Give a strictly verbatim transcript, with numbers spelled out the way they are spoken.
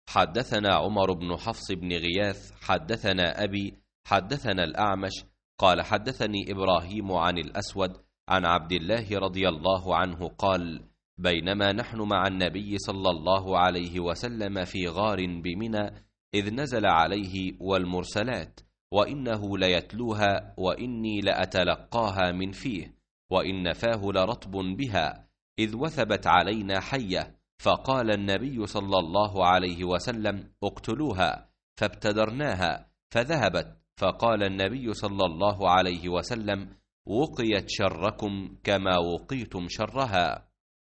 حدثنا عمر بن حفص بن غياث حدثنا أبي حدثنا الأعمش قال حدثني إبراهيم عن الأسود عن عبد الله رضي الله عنه قال: بينما نحن مع النبي صلى الله عليه وسلم في غار بمنى إذ نزل عليه والمرسلات، وإنه ليتلوها وإني لأتلقاها من فيه، وإن فاه لرطب بها، إذ وثبت علينا حية، فقال النبي صلى الله عليه وسلم: اقتلوها، فابتدرناها فذهبت، فقال النبي صلى الله عليه وسلم: وقيت شركم كما وقيتم شرها.